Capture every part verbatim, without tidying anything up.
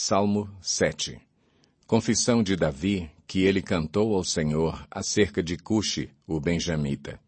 Salmo sete. Confissão de Davi, que ele cantou ao Senhor acerca de Cuxi, o benjamita.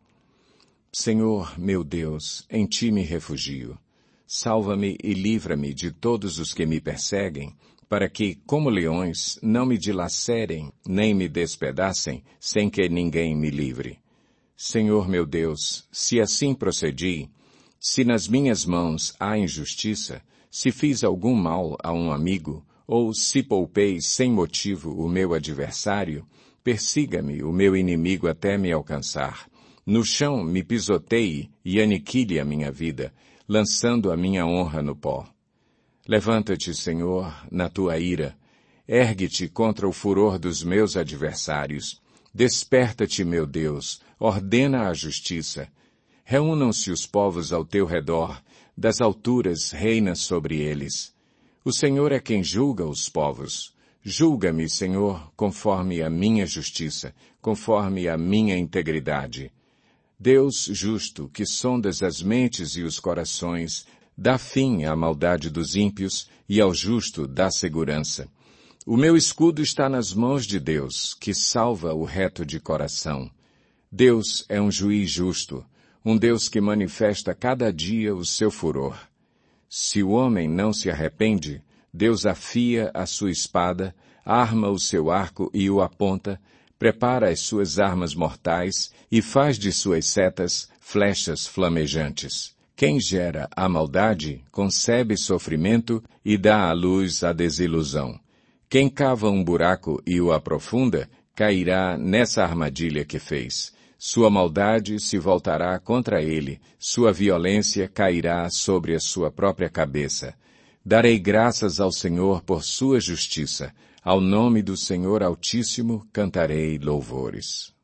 Senhor, meu Deus, em ti me refugio. Salva-me e livra-me de todos os que me perseguem, para que, como leões, não me dilacerem, nem me despedacem, sem que ninguém me livre. Senhor meu Deus, se assim procedi, se nas minhas mãos há injustiça, se fiz algum mal a um amigo, ou se poupei sem motivo o meu adversário, persiga-me o meu inimigo até me alcançar. No chão me pisoteie e aniquile a minha vida, lançando a minha honra no pó. Levanta-te, Senhor, na tua ira. Ergue-te contra o furor dos meus adversários. Desperta-te, meu Deus, ordena a justiça. Reúnam-se os povos ao teu redor, das alturas reina sobre eles. O Senhor é quem julga os povos. Julga-me, Senhor, conforme a minha justiça, conforme a minha integridade. Deus justo, que sondas as mentes e os corações, dá fim à maldade dos ímpios e ao justo dá segurança. O meu escudo está nas mãos de Deus, que salva o reto de coração. Deus é um juiz justo, um Deus que manifesta cada dia o seu furor. Se o homem não se arrepende, Deus afia a sua espada, arma o seu arco e o aponta, prepara as suas armas mortais e faz de suas setas flechas flamejantes. Quem gera a maldade concebe sofrimento e dá à luz a desilusão. Quem cava um buraco e o aprofunda, cairá nessa armadilha que fez. Sua maldade se voltará contra ele, sua violência cairá sobre a sua própria cabeça. Darei graças ao Senhor por sua justiça. Ao nome do Senhor Altíssimo cantarei louvores.